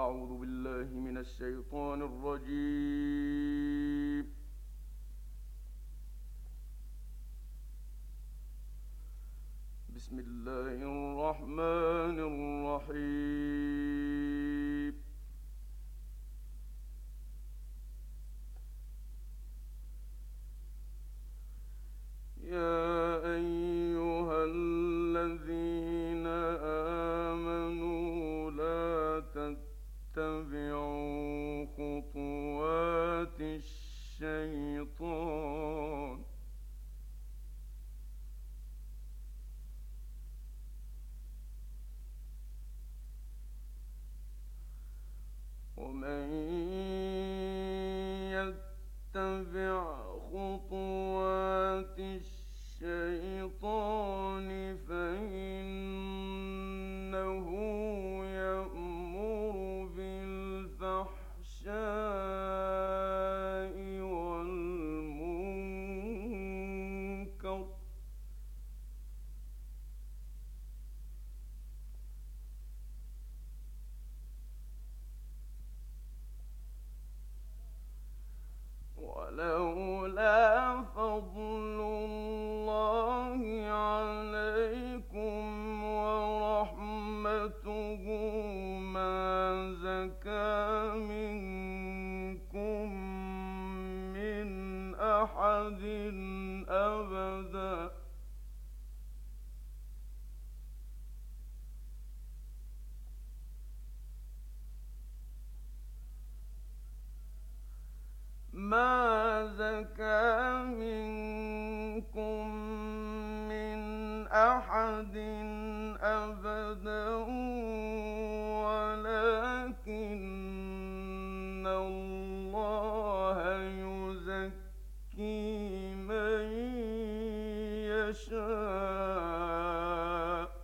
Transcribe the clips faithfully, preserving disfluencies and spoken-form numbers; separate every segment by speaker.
Speaker 1: أعوذ بالله من الشيطان الرجيم. بسم الله الرحمن الرحيم. يا أيها الذين آمنوا لا تتبعوا خطوات الشيطان ومن يتبع خطوات الشيطان فإنه يأمر بالفحشاء والمنكر ولولا فضل الله عليكم ورحمته ما زكى منكم من أحد أبدا ما زكى منكم من أحد أبدا ولكن الله يزكي من يشاء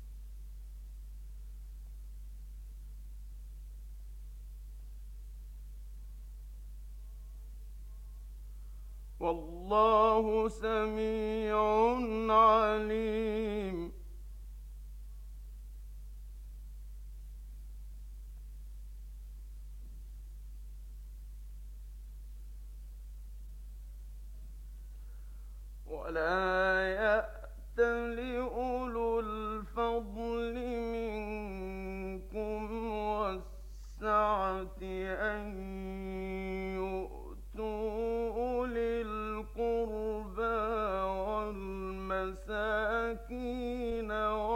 Speaker 1: والله سميع عليم. ولا يأتل أولو الفضل منكم والسعة أن والمساكين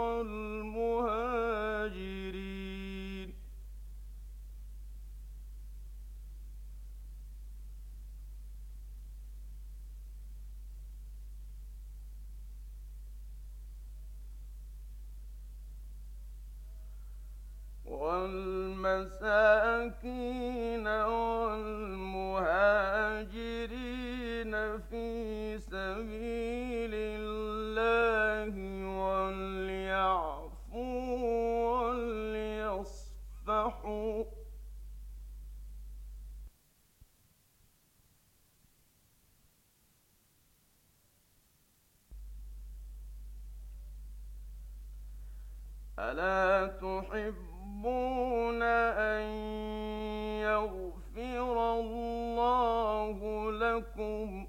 Speaker 1: والمهاجرين والمساكين والمهاجرين في سبيل الله وليعفوا وليصفحوا ألا تحبون أن يغفر الله لكم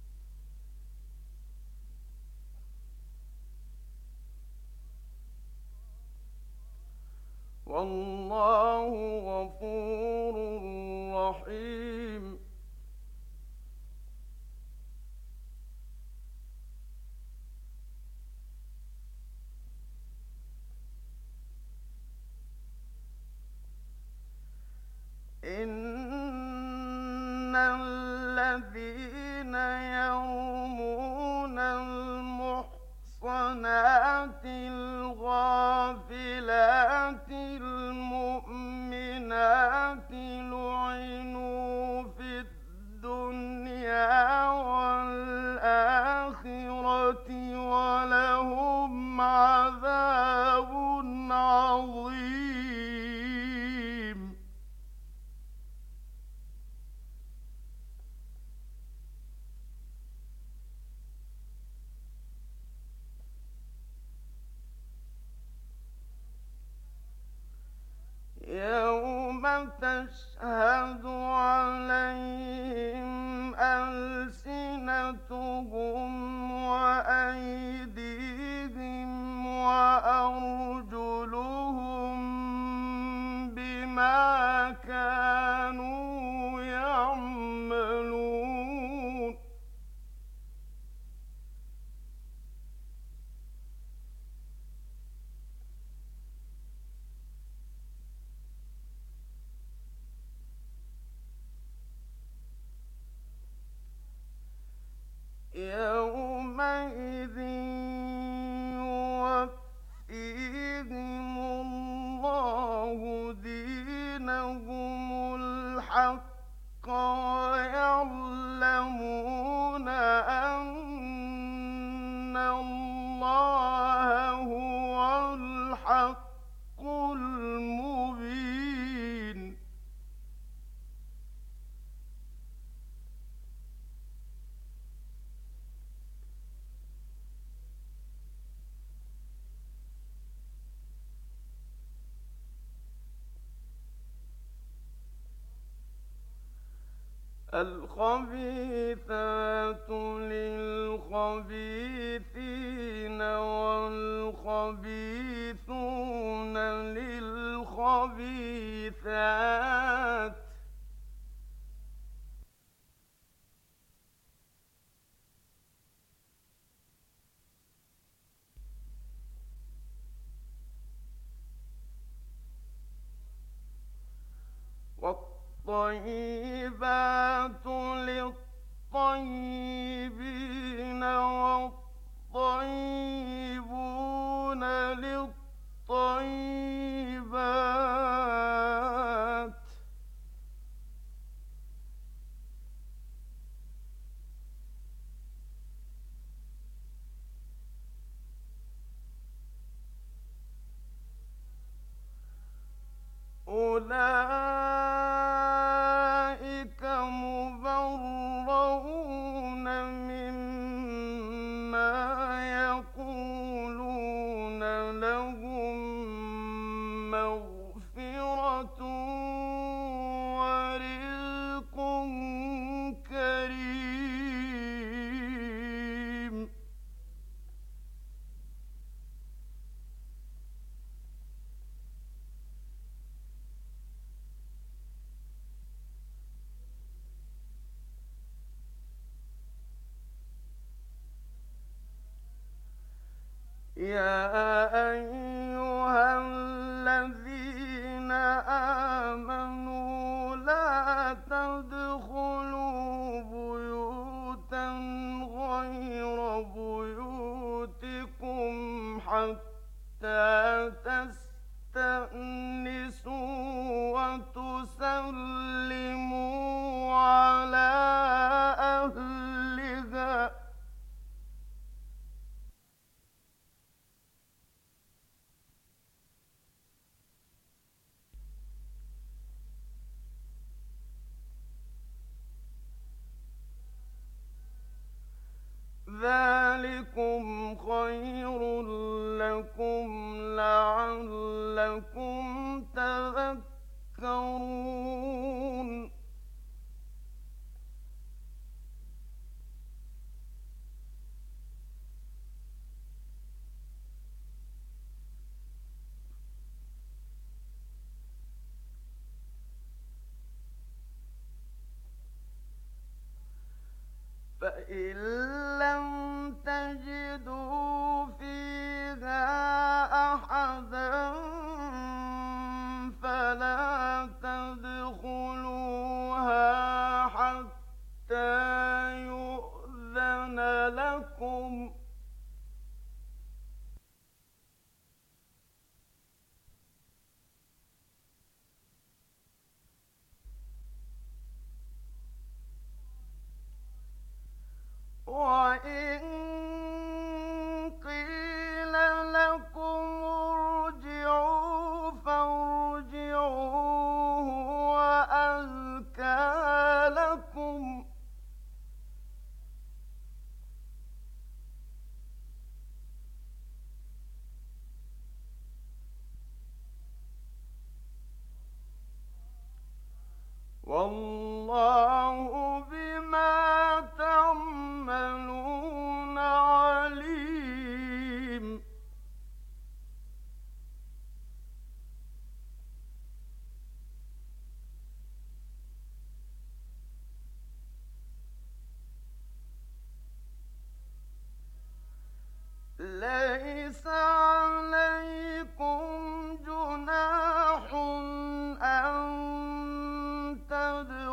Speaker 1: والله غفور رحيم. إن الذين يرمون المحصنات الغافلات المؤمنات لعنوا في الدنيا والآخرة ولهم عذاب عظيم. يوم الحق ويعلمون أن الله هو الحق المبين. الخبيثات للخبيثين والخبيثون للخبيثات والطيبات للطيبين والطيبون للطيبات أولئك مبرؤون مما يقولون لهم مغفرة ورزق كريم. يا أيها الذين آمنوا لا تدخلوا بيوتا غير بيوتكم حتى تستأنسوا وتسلموا على أهلها. ذلكم خير لكم لعلكم تذكرون. فإن لم تجدوا فيها أحدا فلا تدخلوها حتى يؤذن لكم وإن قيل لكم ارجعوا فارجعوا هو أزكى لكم والله بما تعملون عليم. ليس عليكم جناح أن تدخلوا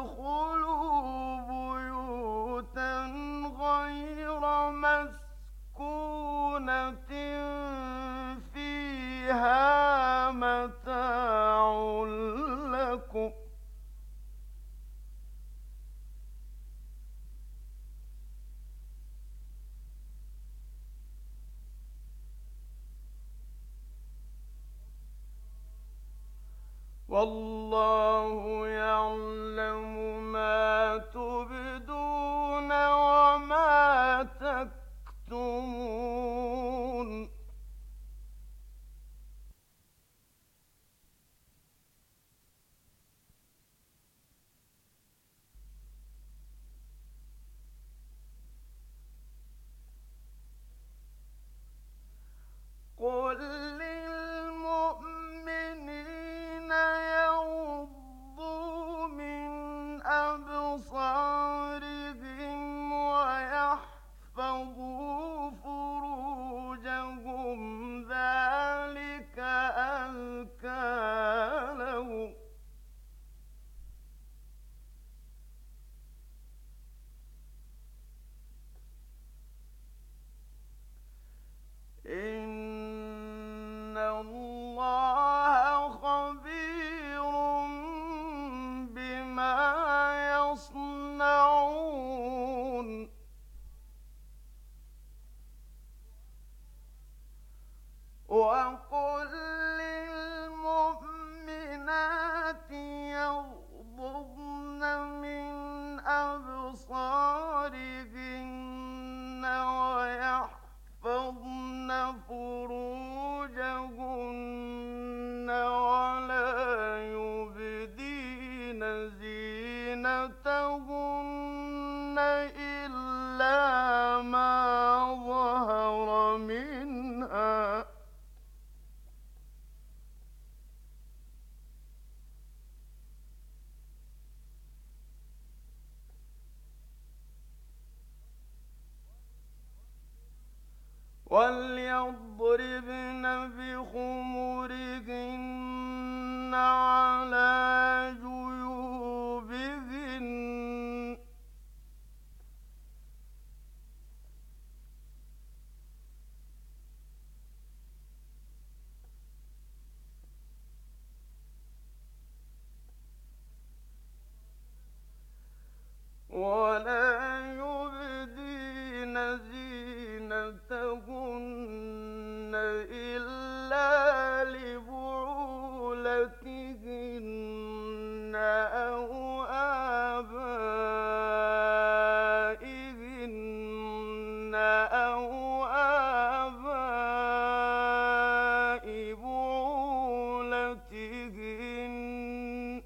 Speaker 1: والله يعلم ما تبدون وما تكتمون قل للمؤمنين يغضوا من أبصارهم ويحفظوا فروجهم ذلك أزكى لهم إن الله خبير بما يصنعون وقل للمؤمنات يغضضن من أبصارهن ويحفظن فروجهن ولا يبدين زينتهن إلا ما ظهر منها وليضربن بخمرهن على جيوبهن ولا يبدين زينتهن إلا لبعولتهن أو آبائهن أو آباء بعولتهن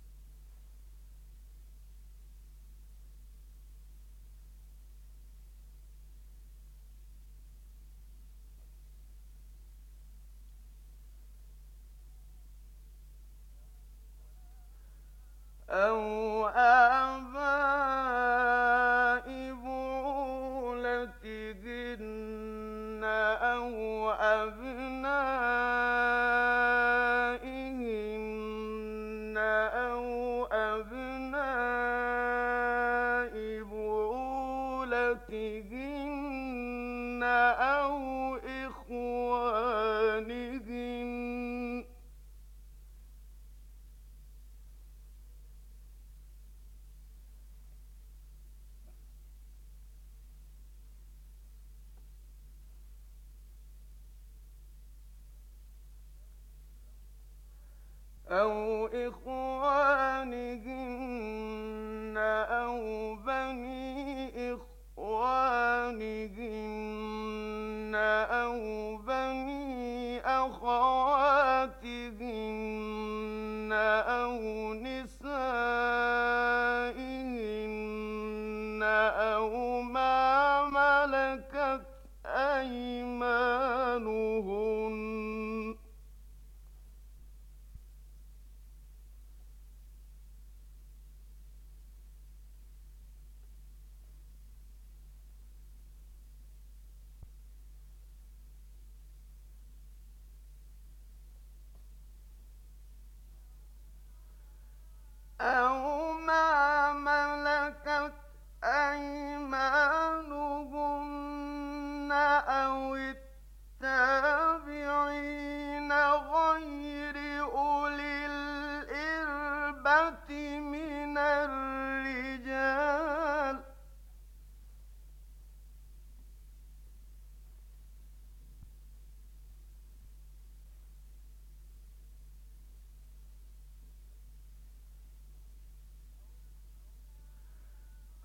Speaker 1: أو آباء بعولتهن أو أبنائهن أو أبناء بعولتهن أو إخوانهن أو إخوانهن أو بني إخوانهن أو بني أخواتهن أو نسائهن أو ما ملكت أيمانهن. أيمانهن.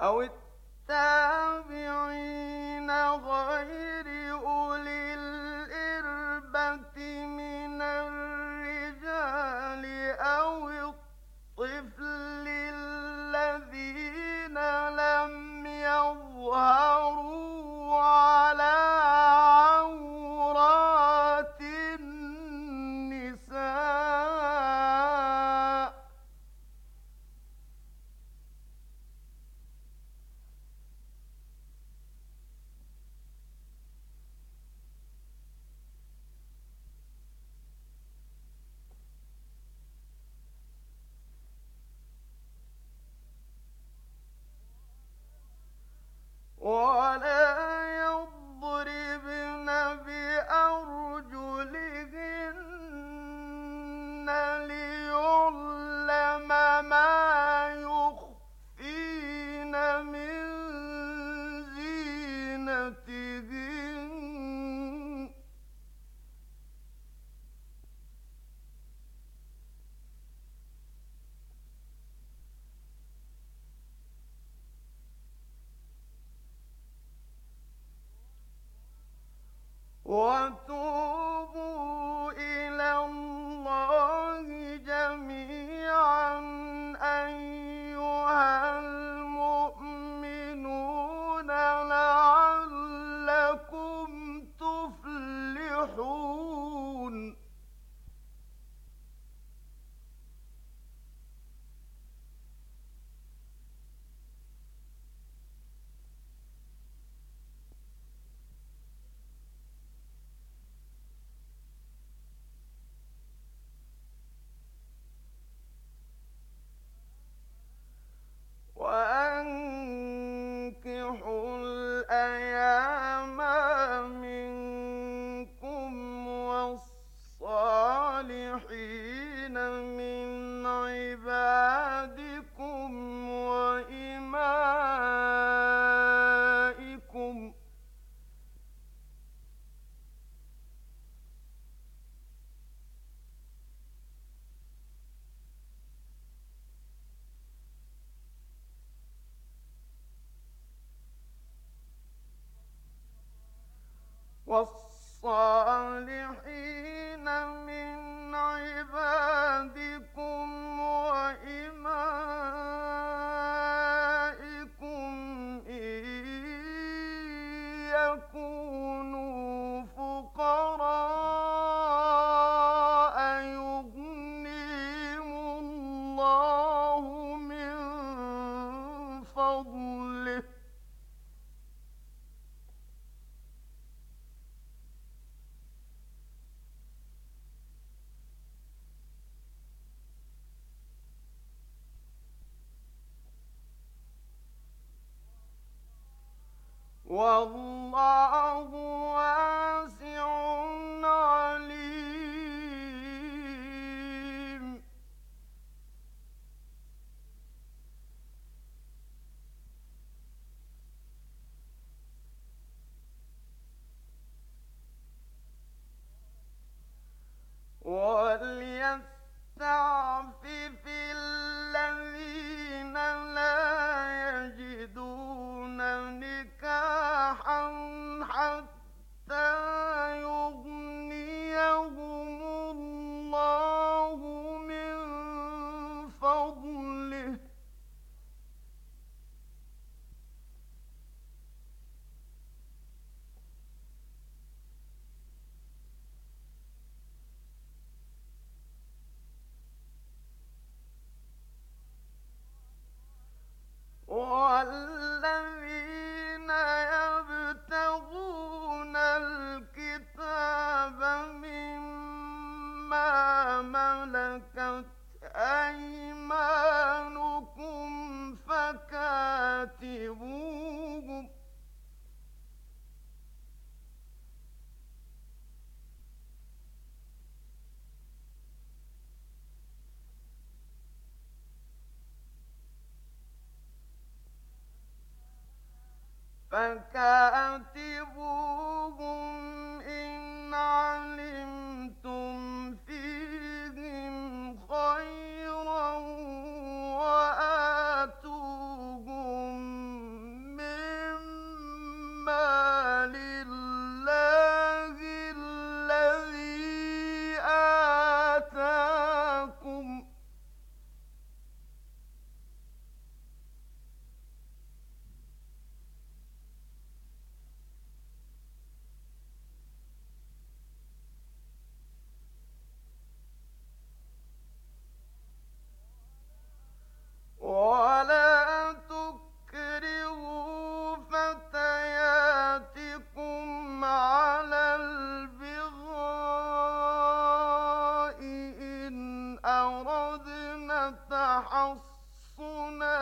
Speaker 1: أو التابعين غير أولي الإربة من الرجال أو الطفل الذين لم يظهروا على عورات النساء. ولا يضربن بأرجلهن ليعلم ما يخفين من زينتهن. وتوبوا إلى الله جميعا أيها المؤمنون لعلكم تفلحون. وأنكحوا الأيام منكم والصالحين من عبادكم وإمائكم والصالحين من عبادكم وإمائكم إن يكونوا فقراء يغنيهم الله من فضله والله واسع عليم. وليستعفف الذين لا يجدون نكاحا حتى يغنيهم الله من فضله والذين يبتغون الكتاب مما ملكت أيمانكم فكاتبوهم فكاتبوهم إن علمتم فيهم خيرا وآتوهم تحصنا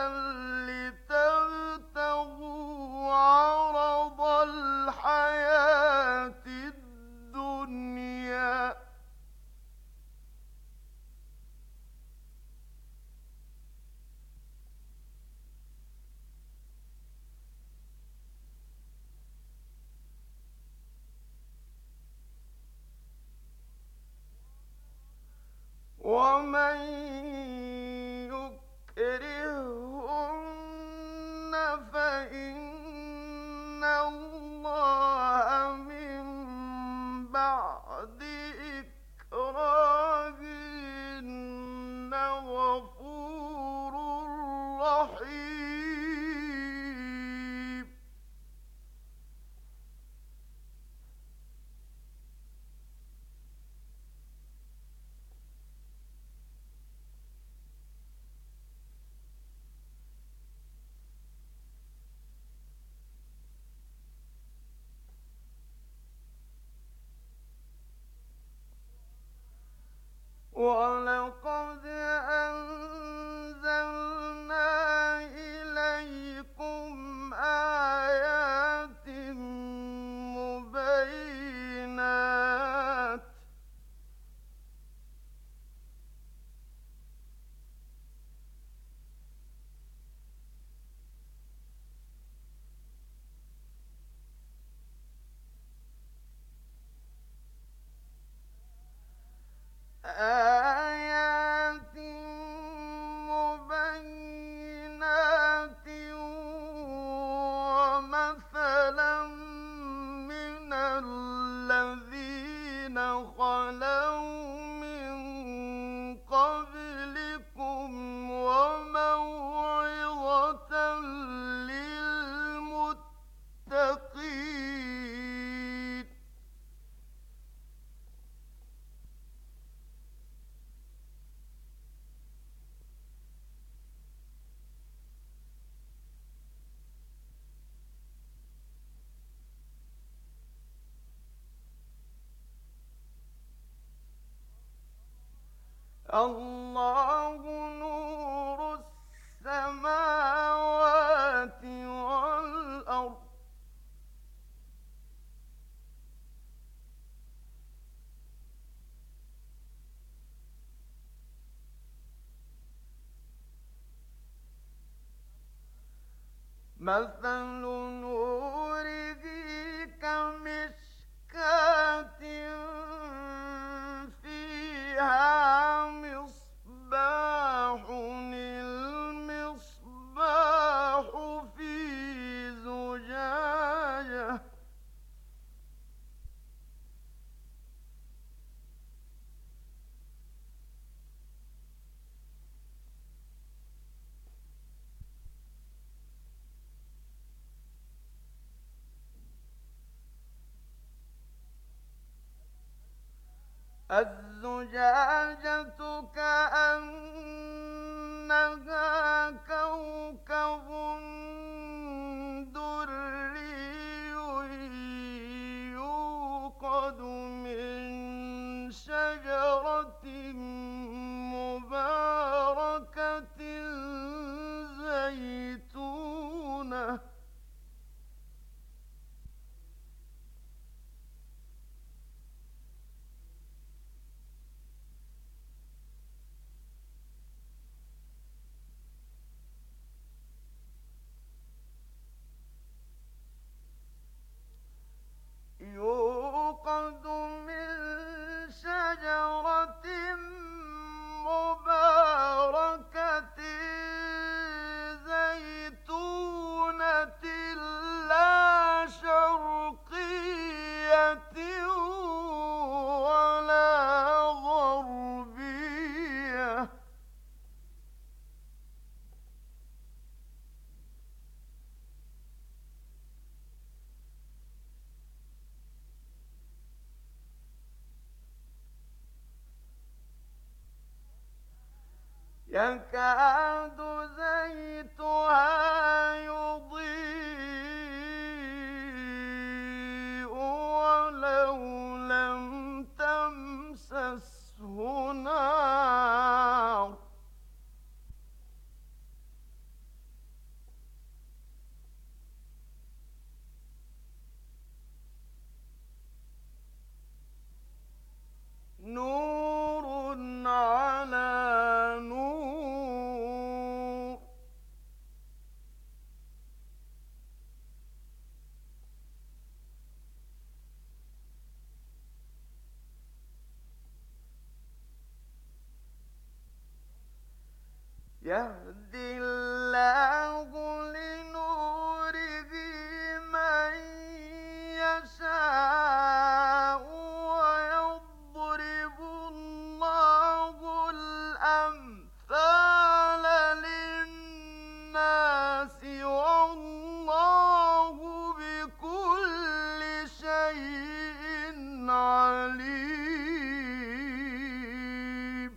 Speaker 1: لتبتغوا عرض الحياة الدنيا ومن يكرهن فإن الله من بعد إكراههن غفور رحيم. ولقد أنزلنا إليكم آيات مبينات آيات مبينات ومثلا من الذين خلوا من قبلكم وموعظة للمتقين. الله نور السماوات والأرض مثل نوره كمشكاة فيها مصباح المصباح في زجاجة الزجاجة كأنها كوكب دري يوقد من شجرة مباركة زيتونة يوقد من شجرة مباركة زيتونة لا شرقية ولا غربية يكاد زيتها يضيء ولو لم تمسسه نار يهدي الله لنوره من يشاء ويضرب الله الأمثال للناس والله بكل شيء عليم.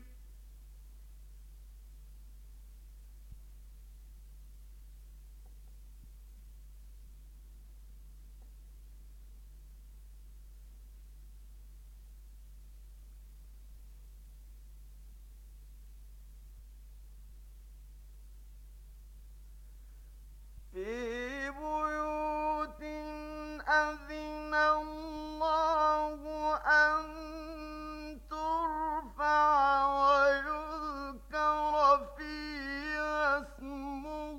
Speaker 1: في بيوت أذن الله أن ترفع ويذكر فيها اسمه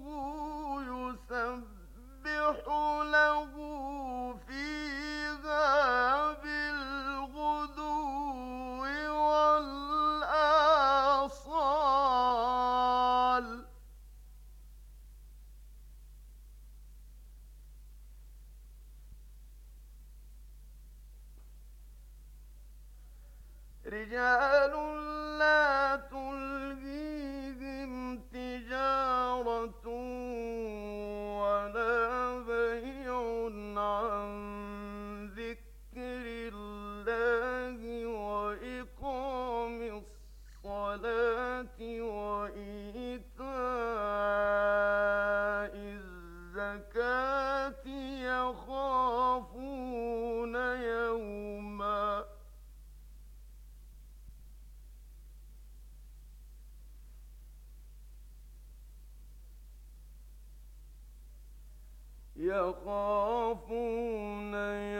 Speaker 1: يسبح له فيها بالغدو والآصال. رجال لا تلهيهم تجارة ولا بيع عن ذكر الله وإقام الصلاة وإيتاء الزكاة يخافون يوما يخافون